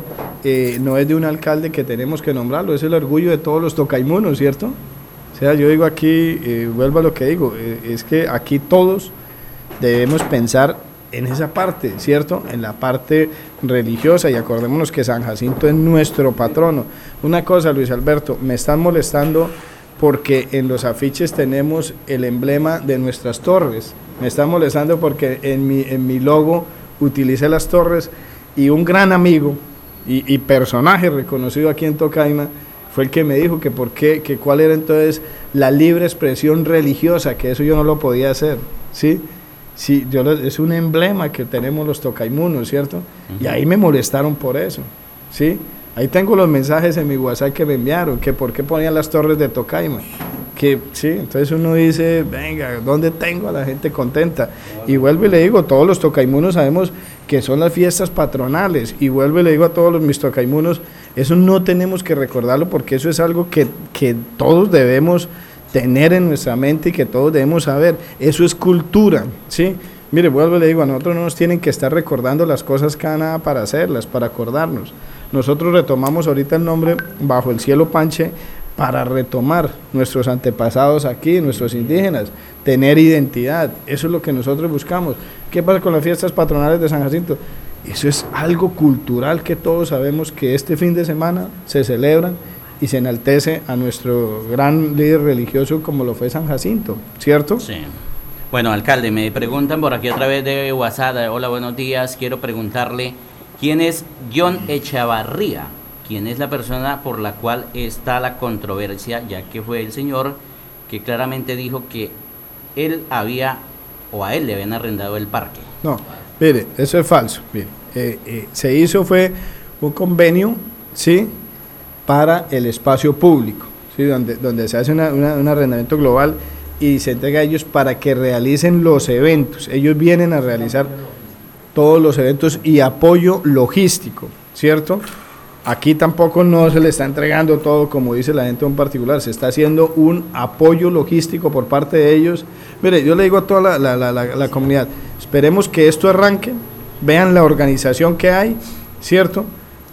no es de un alcalde que tenemos que nombrarlo, es el orgullo de todos los tocaimunos, ¿cierto? O sea, yo digo aquí, vuelvo a lo que digo, es que aquí todos debemos pensar en esa parte, ¿cierto? En la parte religiosa, y acordémonos que San Jacinto es nuestro patrono. Una cosa, Luis Alberto, me están molestando porque en los afiches tenemos el emblema de nuestras torres. Me están molestando porque en mi logo utilicé las torres, y un gran amigo y personaje reconocido aquí en Tocaima fue el que me dijo que cuál era entonces la libre expresión religiosa, que eso yo no lo podía hacer, ¿sí? Sí, es un emblema que tenemos los tocaimunos, ¿cierto? Y ahí me molestaron por eso, ¿sí? Ahí tengo los mensajes en mi WhatsApp que me enviaron, que por qué ponían las torres de Tocaima, que sí, entonces uno dice, venga, ¿dónde tengo a la gente contenta? Y vuelvo y le digo, todos los tocaimunos sabemos que son las fiestas patronales, y vuelvo y le digo a todos mis tocaimunos, eso no tenemos que recordarlo, porque eso es algo que todos debemos tener en nuestra mente y que todos debemos saber, eso es cultura, ¿sí? Mire, vuelvo y le digo, a nosotros no nos tienen que estar recordando las cosas cada nada para hacerlas, para acordarnos. Nosotros retomamos ahorita el nombre Bajo el Cielo Panche para retomar nuestros antepasados aquí, nuestros indígenas, tener identidad, eso es lo que nosotros buscamos. ¿Qué pasa con las fiestas patronales de San Jacinto? Eso es algo cultural que todos sabemos que este fin de semana se celebran y se enaltece a nuestro gran líder religioso como lo fue San Jacinto, ¿cierto? Sí. Bueno, alcalde, me preguntan por aquí a través de WhatsApp, hola, buenos días, quiero preguntarle, ¿quién es John Echavarría? ¿Quién es la persona por la cual está la controversia, ya que fue el señor que claramente dijo que él a él le habían arrendado el parque? No, mire, eso es falso. Mire, se hizo fue un convenio, ¿sí?, para el espacio público, ¿sí?, donde se hace un arrendamiento global y se entrega a ellos para que realicen los eventos. Ellos vienen a realizar todos los eventos y apoyo logístico, ¿cierto? Aquí tampoco no se le está entregando todo como dice la gente en particular, se está haciendo un apoyo logístico por parte de ellos. Mire, yo le digo a toda la comunidad, esperemos que esto arranque, vean la organización que hay, ¿cierto?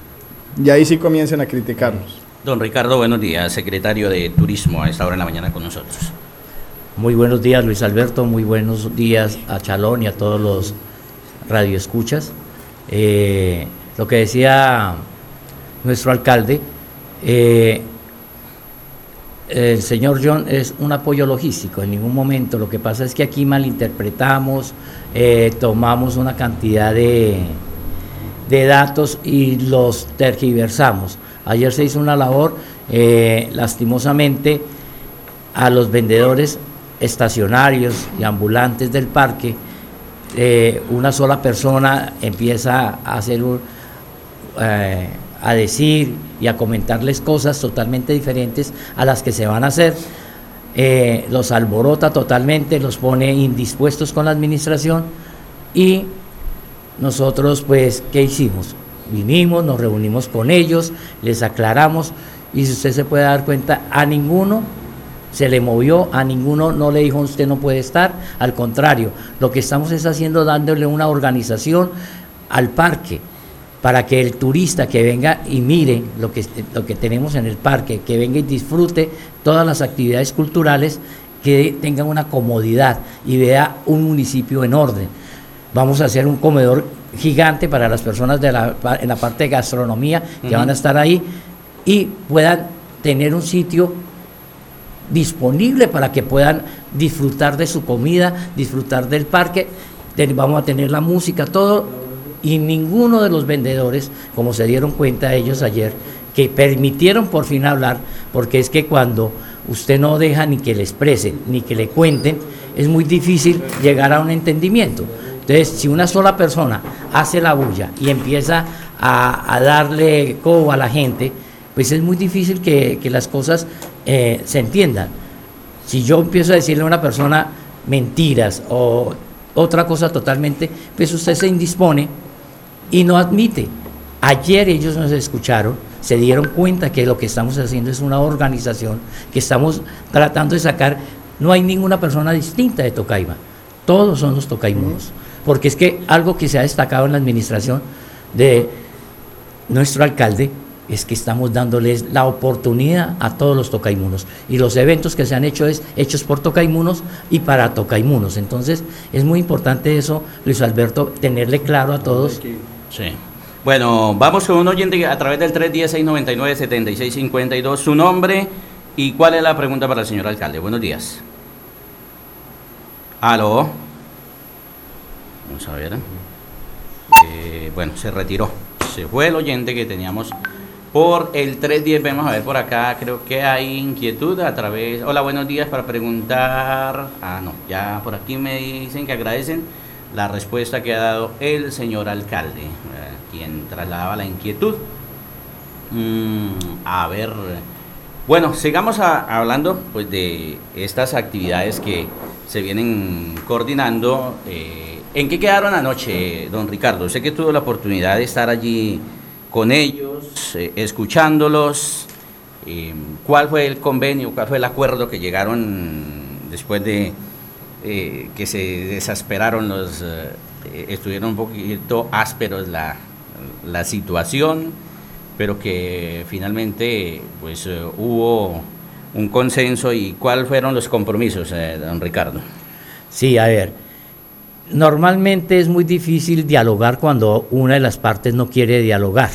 Y ahí sí comiencen a criticarnos. Don Ricardo, buenos días, secretario de Turismo, a esta hora en la mañana con nosotros. Muy buenos días, Luis Alberto, muy buenos días a Chalón y a todos los radioescuchas. Lo que decía nuestro alcalde, el señor John es un apoyo logístico, en ningún momento. Lo que pasa es que aquí malinterpretamos, tomamos una cantidad de datos y los tergiversamos. Ayer se hizo una labor, lastimosamente, a los vendedores estacionarios y ambulantes del parque, una sola persona empieza a hacer a decir y a comentarles cosas totalmente diferentes a las que se van a hacer, los alborota totalmente, los pone indispuestos con la administración, y nosotros pues, ¿qué hicimos? Vinimos, nos reunimos con ellos, les aclaramos, y si usted se puede dar cuenta, a ninguno se le movió, a ninguno no le dijo usted no puede estar, al contrario, lo que estamos es haciendo, dándole una organización al parque, para que el turista que venga y mire lo que tenemos en el parque, que venga y disfrute todas las actividades culturales, que tenga una comodidad y vea un municipio en orden. Vamos a hacer un comedor gigante para las personas en la parte de gastronomía que van a estar ahí, y puedan tener un sitio disponible para que puedan disfrutar de su comida, disfrutar del parque. Vamos a tener la música, todo, y ninguno de los vendedores, como se dieron cuenta ellos ayer, que permitieron por fin hablar, porque es que cuando usted no deja ni que le expresen, ni que le cuenten, es muy difícil llegar a un entendimiento. Entonces, si una sola persona hace la bulla y empieza a darle cobo a la gente, pues es muy difícil que las cosas se entiendan. Si yo empiezo a decirle a una persona mentiras o otra cosa totalmente, pues usted se indispone y no admite. Ayer ellos nos escucharon, se dieron cuenta que lo que estamos haciendo es una organización, que estamos tratando de sacar no hay ninguna persona distinta de Tocaima, todos son los tocaimunos, porque es que algo que se ha destacado en la administración de nuestro alcalde es que estamos dándoles la oportunidad a todos los tocaimunos, y los eventos que se han hecho es hechos por tocaimunos y para tocaimunos. Entonces es muy importante eso, Luis Alberto, tenerle claro a todos. Sí. Bueno, vamos con un oyente a través del 310-699-7652, su nombre y cuál es la pregunta para el señor alcalde. Buenos días. Aló. Vamos a ver. Bueno, se retiró. Se fue el oyente que teníamos por el 310. Vamos a ver por acá. Creo que hay inquietud a través. Hola, buenos días, para preguntar. No, ya por aquí me dicen que agradecen la respuesta que ha dado el señor alcalde, quien trasladaba la inquietud. A ver. Bueno, sigamos hablando pues de estas actividades que se vienen coordinando. ¿En qué quedaron anoche, don Ricardo? Sé que tuvo la oportunidad de estar allí con ellos, escuchándolos. ¿Cuál fue el convenio, cuál fue el acuerdo que llegaron después de que se desasperaron estuvieron un poquito ásperos la situación, pero que finalmente pues hubo un consenso? ¿Y cuáles fueron los compromisos, don Ricardo? Sí, a ver, normalmente es muy difícil dialogar cuando una de las partes no quiere dialogar.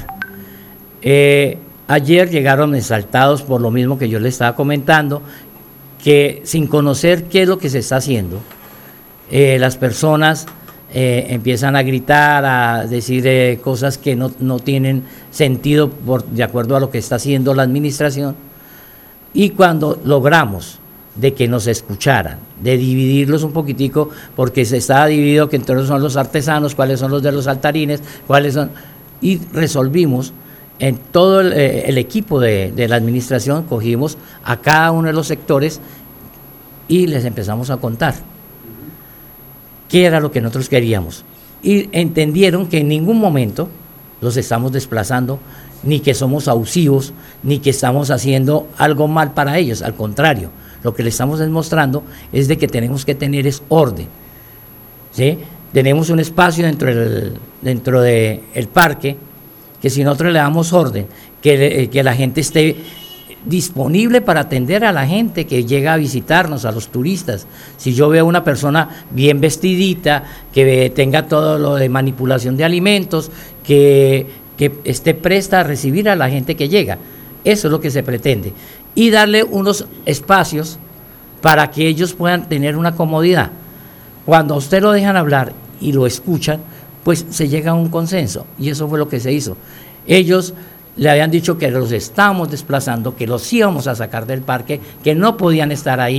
Ayer llegaron exaltados por lo mismo que yo les estaba comentando, que sin conocer qué es lo que se está haciendo, las personas empiezan a gritar, a decir cosas que no tienen sentido de acuerdo a lo que está haciendo la administración. Y cuando logramos de que nos escucharan, de dividirlos un poquitico, porque se estaba dividido que entonces son los artesanos, cuáles son los de los altarines, cuáles son, y resolvimos en todo el equipo de la administración, cogimos a cada uno de los sectores y les empezamos a contar qué era lo que nosotros queríamos, y entendieron que en ningún momento los estamos desplazando, ni que somos abusivos, ni que estamos haciendo algo mal para ellos. Al contrario, lo que les estamos demostrando es de que tenemos que tener es orden, ¿sí? Tenemos un espacio dentro del parque, que si nosotros le damos orden, que la gente esté disponible para atender a la gente que llega a visitarnos, a los turistas. Si yo veo una persona bien vestidita, que tenga todo lo de manipulación de alimentos, que esté presta a recibir a la gente que llega, eso es lo que se pretende, y darle unos espacios para que ellos puedan tener una comodidad. Cuando a usted lo dejan hablar y lo escuchan, pues se llega a un consenso, y eso fue lo que se hizo. Ellos le habían dicho que los estábamos desplazando, que los íbamos a sacar del parque, que no podían estar ahí,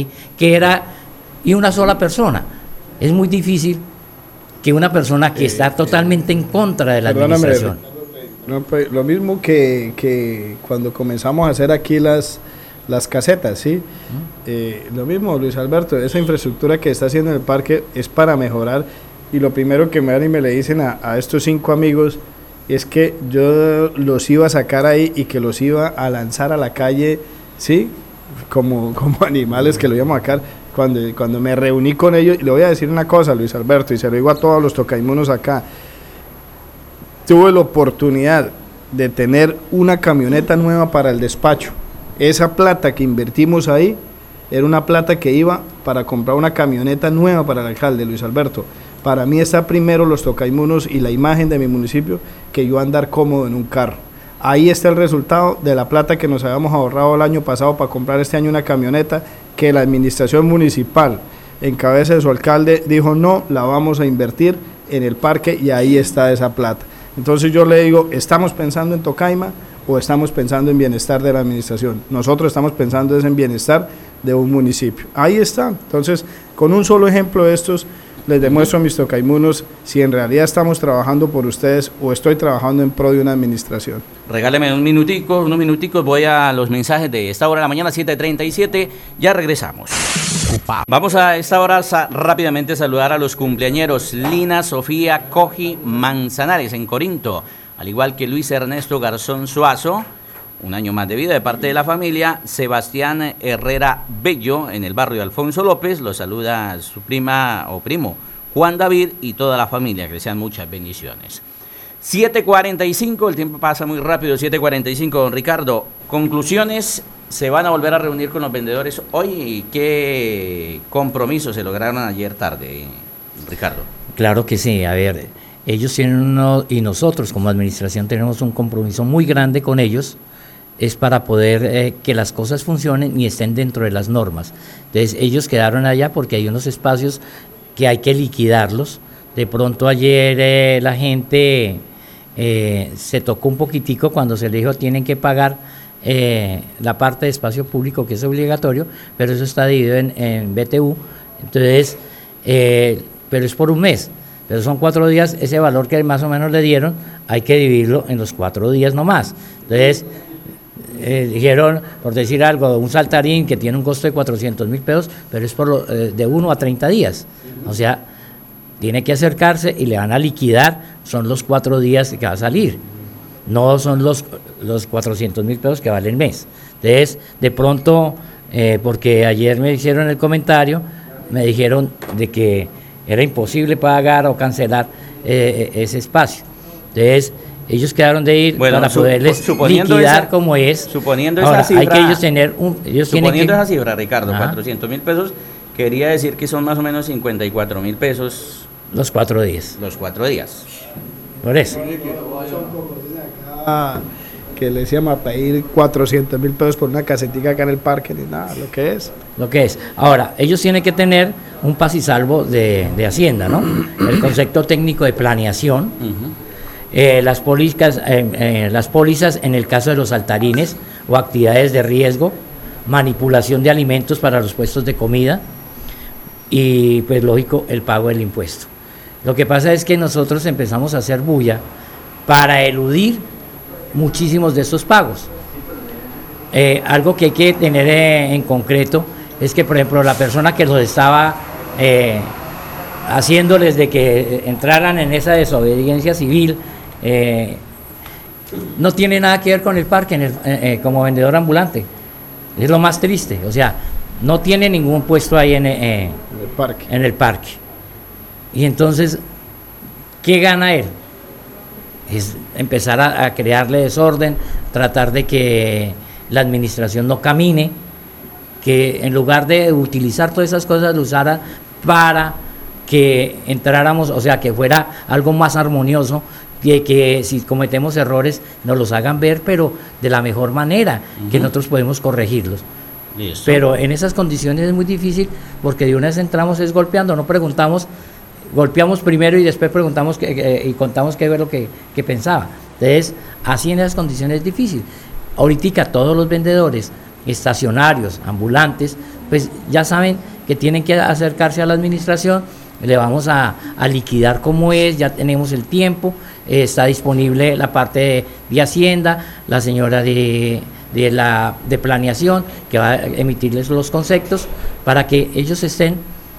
y una sola persona. Es muy difícil que una persona que está totalmente en contra de la administración. Lo mismo que cuando comenzamos a hacer aquí las casetas, ¿sí? Lo mismo, Luis Alberto, esa infraestructura que está haciendo en el parque es para mejorar, y lo primero que me le dicen a estos 5 amigos es que yo los iba a sacar ahí y que los iba a lanzar a la calle, ¿sí? Como animales, que lo íbamos a sacar. Cuando me reuní con ellos, y le voy a decir una cosa, Luis Alberto, y se lo digo a todos los tocaimunos acá, tuve la oportunidad de tener una camioneta nueva para el despacho. Esa plata que invertimos ahí era una plata que iba para comprar una camioneta nueva para el alcalde, Luis Alberto. Para mí está primero los tocaimunos y la imagen de mi municipio que yo andar cómodo en un carro. Ahí está el resultado de la plata que nos habíamos ahorrado el año pasado para comprar este año una camioneta, que la administración municipal, en cabeza de su alcalde, dijo no, la vamos a invertir en el parque, y ahí está esa plata. Entonces yo le digo, ¿estamos pensando en Tocaima o estamos pensando en bienestar de la administración? Nosotros estamos pensando en bienestar de un municipio. Ahí está. Entonces, con un solo ejemplo de estos, les demuestro a mis tocaimunos si en realidad estamos trabajando por ustedes o estoy trabajando en pro de una administración. Regáleme unos minuticos, voy a los mensajes de esta hora de la mañana, 7:37, ya regresamos. Vamos a esta hora rápidamente a saludar a los cumpleañeros. Lina Sofía Coji Manzanares en Corinto, al igual que Luis Ernesto Garzón Suazo, un año más de vida de parte de la familia. Sebastián Herrera Bello, en el barrio Alfonso López, lo saluda su prima o primo Juan David y toda la familia, que le sean muchas bendiciones. 7:45, el tiempo pasa muy rápido, 7:45, don Ricardo. Conclusiones, ¿se van a volver a reunir con los vendedores hoy? ¿Y qué compromisos se lograron ayer tarde, Ricardo? Claro que sí, a ver, ellos tienen uno, y nosotros como administración tenemos un compromiso muy grande con ellos, es para poder que las cosas funcionen y estén dentro de las normas. Entonces ellos quedaron allá porque hay unos espacios que hay que liquidarlos. De pronto ayer la gente se tocó un poquitico cuando se le dijo tienen que pagar la parte de espacio público, que es obligatorio, pero eso está dividido en BTU. Entonces, pero es por un mes, pero son 4 días, ese valor que más o menos le dieron, hay que dividirlo en los 4 días nomás. Entonces, dijeron, por decir algo, un saltarín que tiene un costo de 400.000 pesos, pero es por de 1 a 30 días. O sea, tiene que acercarse y le van a liquidar, son los 4 días que va a salir. No son los 400.000 pesos que vale el mes. Entonces, de pronto, porque ayer me hicieron el comentario, me dijeron de que era imposible pagar o cancelar ese espacio. Entonces, ellos quedaron de ir para poderles liquidar como es. Suponiendo ahora, esa cifra, hay que ellos tener suponiendo esa cifra, Ricardo, Ajá. 400.000 pesos, quería decir que son más o menos 54.000 pesos. Los 4 días. Los 4 días. Por eso. Que le decíamos a pedir 400.000 pesos por una casetica acá en el parque, ni nada, lo que es. Lo que es. Ahora, ellos tienen que tener un pasisalvo de Hacienda, ¿no? El concepto técnico de planeación, las pólizas en el caso de los saltarines o actividades de riesgo, manipulación de alimentos para los puestos de comida y, pues lógico, el pago del impuesto. Lo que pasa es que nosotros empezamos a hacer bulla para eludir muchísimos de estos pagos. Algo que hay que tener en concreto es que, por ejemplo, la persona que los estaba haciéndoles de que entraran en esa desobediencia civil no tiene nada que ver con el parque como vendedor ambulante. Es lo más triste, o sea, no tiene ningún puesto ahí en el parque. Y entonces, ¿qué gana él? Es empezar a crearle desorden, tratar de que la administración no camine, que en lugar de utilizar todas esas cosas lo usara para que entráramos, o sea, que fuera algo más armonioso, que si cometemos errores nos los hagan ver, pero de la mejor manera, que nosotros podemos corregirlos. Listo. Pero en esas condiciones es muy difícil, porque de una vez entramos es golpeando, no preguntamos, golpeamos primero y después preguntamos y contamos qué es lo que pensaba. Entonces, así en esas condiciones es difícil. Ahorita todos los vendedores estacionarios, ambulantes, pues ya saben que tienen que acercarse a la administración, le vamos a liquidar como es, ya tenemos el tiempo, está disponible la parte de Hacienda, la señora de planeación que va a emitirles los conceptos para que ellos estén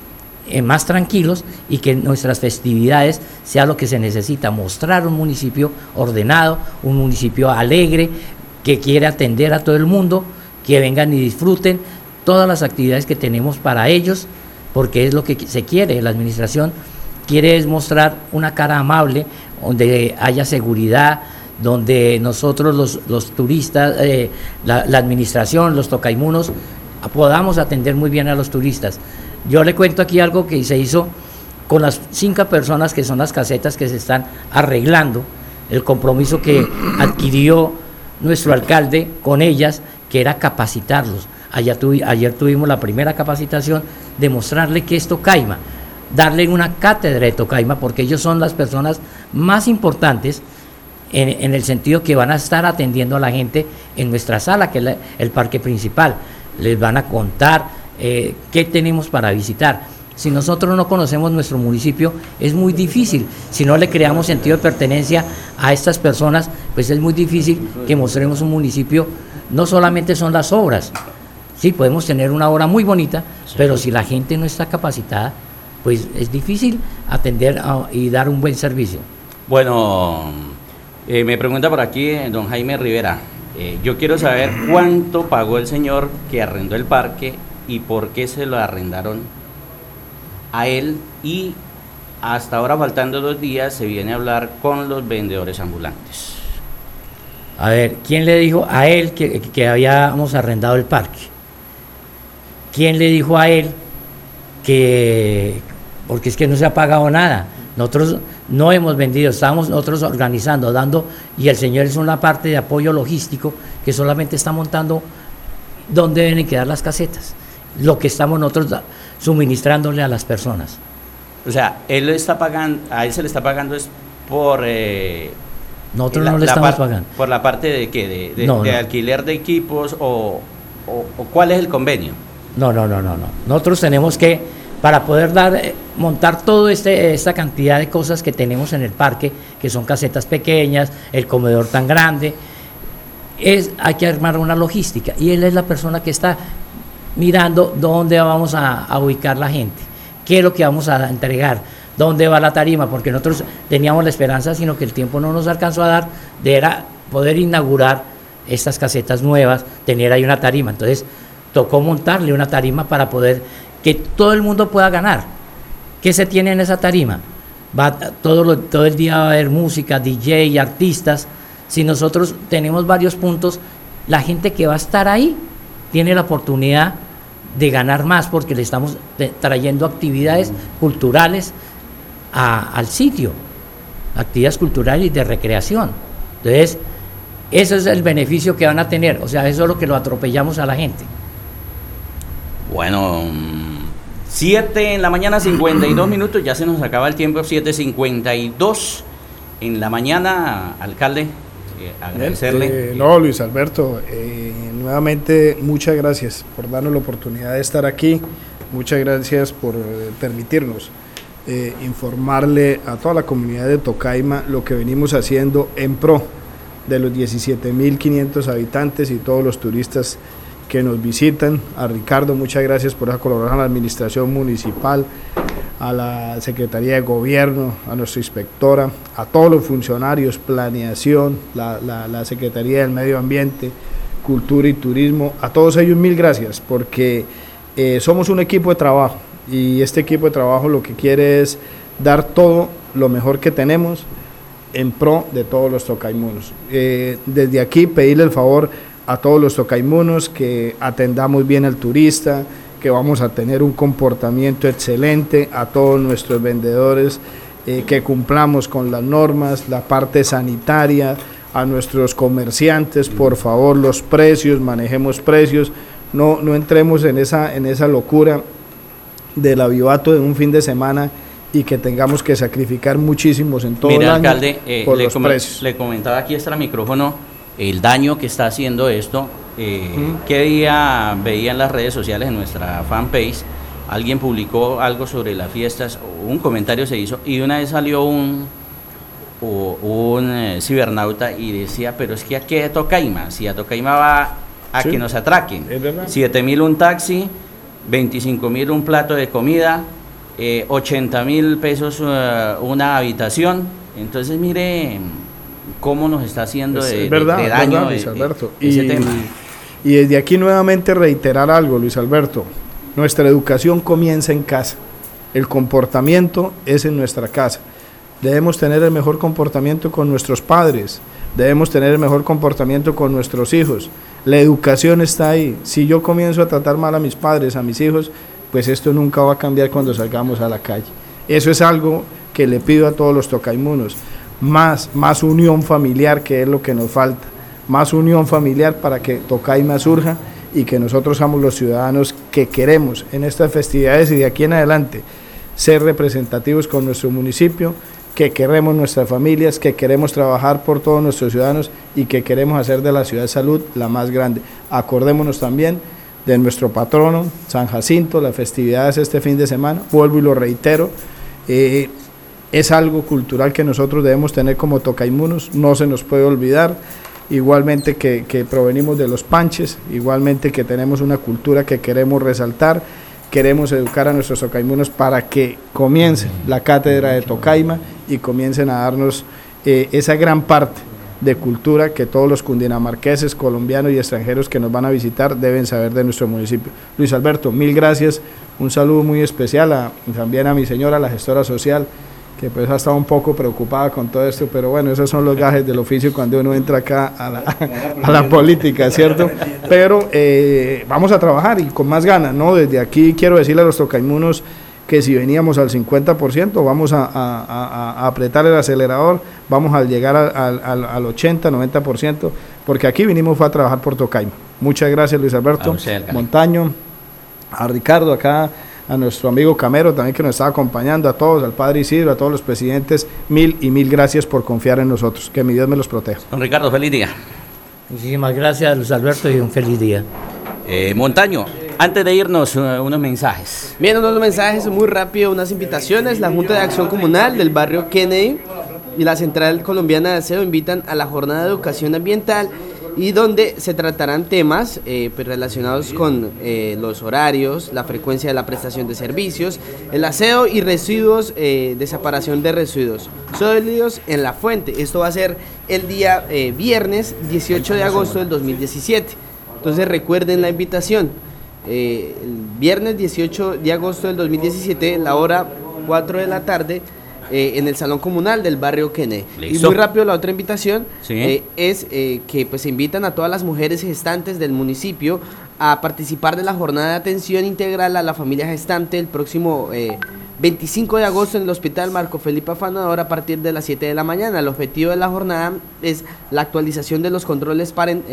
más tranquilos y que nuestras festividades sea lo que se necesita, mostrar un municipio ordenado, un municipio alegre, que quiere atender a todo el mundo, que vengan y disfruten todas las actividades que tenemos para ellos, porque es lo que se quiere. La administración quiere es mostrar una cara amable, donde haya seguridad, donde nosotros los turistas, la administración, los tocaimunos, podamos atender muy bien a los turistas. Yo le cuento aquí algo que se hizo con las 5 personas que son las casetas que se están arreglando, el compromiso que adquirió nuestro alcalde con ellas, que era capacitarlos. Ayer tuvimos la primera capacitación de mostrarle qué es Tocaima, darle una cátedra de Tocaima, porque ellos son las personas más importantes en el sentido que van a estar atendiendo a la gente en nuestra sala, que es el parque principal. Les van a contar qué tenemos para visitar. Si nosotros no conocemos nuestro municipio, es muy difícil. Si no le creamos sentido de pertenencia a estas personas, pues es muy difícil que mostremos un municipio. No solamente son las obras, sí, podemos tener una obra muy bonita, pero si la gente no está capacitada, pues es difícil atender y dar un buen servicio. Bueno, me pregunta por aquí don Jaime Rivera, Yo quiero saber cuánto pagó el señor que arrendó el parque y por qué se lo arrendaron a él, y hasta ahora, faltando 2 días, se viene a hablar con los vendedores ambulantes. A ver, ¿quién le dijo a él que habíamos arrendado el parque? ¿Quién le dijo a él que...? Porque es que no se ha pagado nada. Nosotros no hemos vendido, estamos nosotros organizando, dando, y el señor es una parte de apoyo logístico que solamente está montando dónde deben quedar las casetas, lo que estamos nosotros suministrándole a las personas. O sea, él está pagando, a él se le está pagando es por... nosotros no le estamos pagando. ¿Por la parte de qué? ¿De alquiler de equipos o cuál es el convenio? No. Nosotros tenemos que, para poder montar toda esta cantidad de cosas que tenemos en el parque, que son casetas pequeñas, el comedor tan grande, hay que armar una logística, y él es la persona que está mirando dónde vamos a ubicar la gente, qué es lo que vamos a entregar, dónde va la tarima, porque nosotros teníamos la esperanza, sino que el tiempo no nos alcanzó a dar, de poder inaugurar estas casetas nuevas, tener ahí una tarima. Entonces tocó montarle una tarima para poder que todo el mundo pueda ganar. ¿Qué se tiene en esa tarima? Todo el día va a haber música, DJ, artistas. Si nosotros tenemos varios puntos, la gente que va a estar ahí tiene la oportunidad de ganar más, porque le estamos trayendo actividades culturales al sitio, actividades culturales y de recreación. Entonces, ese es el beneficio que van a tener. O sea, eso es lo que lo atropellamos a la gente. Bueno, 7 en la mañana, 52 minutos, ya se nos acaba el tiempo, 7:52 en la mañana, alcalde, agradecerle. No, Luis Alberto, nuevamente muchas gracias por darnos la oportunidad de estar aquí, muchas gracias por permitirnos informarle a toda la comunidad de Tocaima lo que venimos haciendo en pro de los 17.500 habitantes y todos los turistas que nos visitan. A Ricardo, muchas gracias por esa colaboración, a la administración municipal, a la Secretaría de Gobierno, a nuestra inspectora, a todos los funcionarios, planeación, la Secretaría del Medio Ambiente, Cultura y Turismo, a todos ellos 1000 gracias, porque somos un equipo de trabajo, y este equipo de trabajo lo que quiere es dar todo lo mejor que tenemos en pro de todos los tocaimunos. Desde aquí pedirle el favor a todos los tocaimunos que atendamos bien al turista, que vamos a tener un comportamiento excelente, a todos nuestros vendedores, que cumplamos con las normas, la parte sanitaria, a nuestros comerciantes, por favor, los precios, manejemos precios, no entremos en esa locura del avivato de un fin de semana y que tengamos que sacrificar muchísimos en todo el año. Alcalde, por los precios. Le comentaba aquí extra micrófono el daño que está haciendo esto. ¿Qué día veía en las redes sociales, en nuestra fanpage, alguien publicó algo sobre las fiestas, un comentario se hizo, y una vez salió un cibernauta y decía, pero es que aquí a Tocaima, si a Tocaima va a que nos atraquen, 7.000 un taxi, 25.000 un plato de comida, 80.000 pesos una habitación. Entonces mire cómo nos está haciendo de daño Luis Alberto. Ese tema. Y desde aquí nuevamente reiterar algo, Luis Alberto, nuestra educación comienza en casa, el comportamiento es en nuestra casa, debemos tener el mejor comportamiento con nuestros padres, debemos tener el mejor comportamiento con nuestros hijos, la educación está ahí. Si yo comienzo a tratar mal a mis padres, a mis hijos, pues esto nunca va a cambiar cuando salgamos a la calle. Eso es algo que le pido a todos los tocaimunos, más unión familiar, que es lo que nos falta, más unión familiar para que Tocaima surja y que nosotros seamos los ciudadanos que queremos en estas festividades y de aquí en adelante ser representativos con nuestro municipio, que queremos nuestras familias, que queremos trabajar por todos nuestros ciudadanos y que queremos hacer de la ciudad de Salud la más grande. Acordémonos también de nuestro patrono, San Jacinto, las festividades este fin de semana, vuelvo y lo reitero, es algo cultural que nosotros debemos tener como tocaimunos, no se nos puede olvidar, igualmente que provenimos de los panches, igualmente que tenemos una cultura que queremos resaltar, queremos educar a nuestros tocaimunos para que comience la cátedra de Tocaima y comiencen a darnos esa gran parte de cultura que todos los cundinamarqueses, colombianos y extranjeros que nos van a visitar deben saber de nuestro municipio. Luis Alberto, mil gracias, un saludo muy especial también a mi señora, la gestora social, que pues ha estado un poco preocupada con todo esto, pero bueno, esos son los gajes del oficio cuando uno entra acá a la política, ¿cierto? Pero vamos a trabajar y con más ganas, ¿no? Desde aquí quiero decirle a los tocaimunos que si veníamos al 50%, vamos a apretar el acelerador, vamos a llegar al 80, 90%, porque aquí vinimos fue a trabajar por Tocaima. Muchas gracias, Luis Alberto, Montaño, a Ricardo acá, a nuestro amigo Camero también que nos está acompañando, a todos, al Padre Isidro, a todos los presidentes, mil gracias por confiar en nosotros, que mi Dios me los proteja. Don Ricardo, feliz día. Muchísimas gracias, Luis Alberto, y un feliz día. Montaño, antes de irnos, unos mensajes. Bien, unos mensajes muy rápido, unas invitaciones. La Junta de Acción Comunal del barrio Kennedy y la Central Colombiana de Aseo invitan a la jornada de educación ambiental y donde se tratarán temas relacionados con los horarios, la frecuencia de la prestación de servicios, el aseo y residuos de separación de residuos sólidos en la fuente. Esto va a ser el día viernes 18 de agosto del 2017. Entonces recuerden la invitación. El viernes 18 de agosto del 2017, la hora 4 de la tarde, en el Salón Comunal del barrio Kennedy. Y muy rápido la otra invitación es que pues se invitan a todas las mujeres gestantes del municipio a participar de la jornada de atención integral a la familia gestante el próximo 25 de agosto en el Hospital Marco Felipe Afanador a partir de las 7 de la mañana. El objetivo de la jornada es la actualización de los controles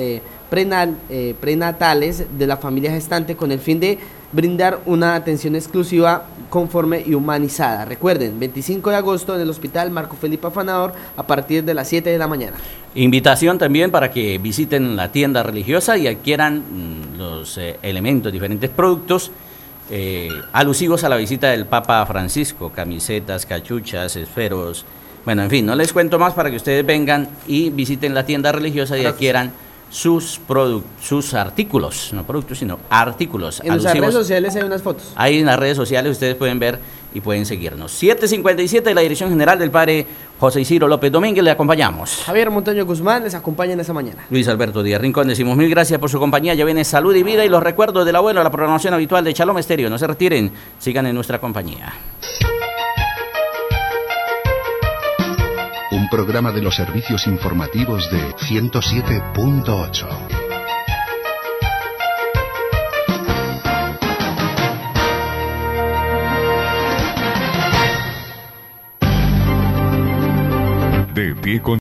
prenatales de la familia gestante con el fin de brindar una atención exclusiva, conforme y humanizada. Recuerden, 25 de agosto en el Hospital Marco Felipe Afanador a partir de las 7 de la mañana. Invitación también para que visiten la tienda religiosa y adquieran los elementos, diferentes productos alusivos a la visita del Papa Francisco, camisetas, cachuchas, esferos, bueno, en fin, no les cuento más para que ustedes vengan y visiten la tienda religiosa y adquieran sus artículos, no productos, sino artículos. En nuestras redes sociales hay unas fotos. Ahí en las redes sociales ustedes pueden ver y pueden seguirnos. 7:57, la dirección general del padre José Isidro López Domínguez, le acompañamos. Javier Montaño Guzmán les acompaña en esta mañana. Luis Alberto Díaz Rincón, decimos mil gracias por su compañía. Ya viene Salud y Vida y los recuerdos del abuelo, la programación habitual de Shalom Estéreo. No se retiren, sigan en nuestra compañía. Un programa de los servicios informativos de 107.8. De pie con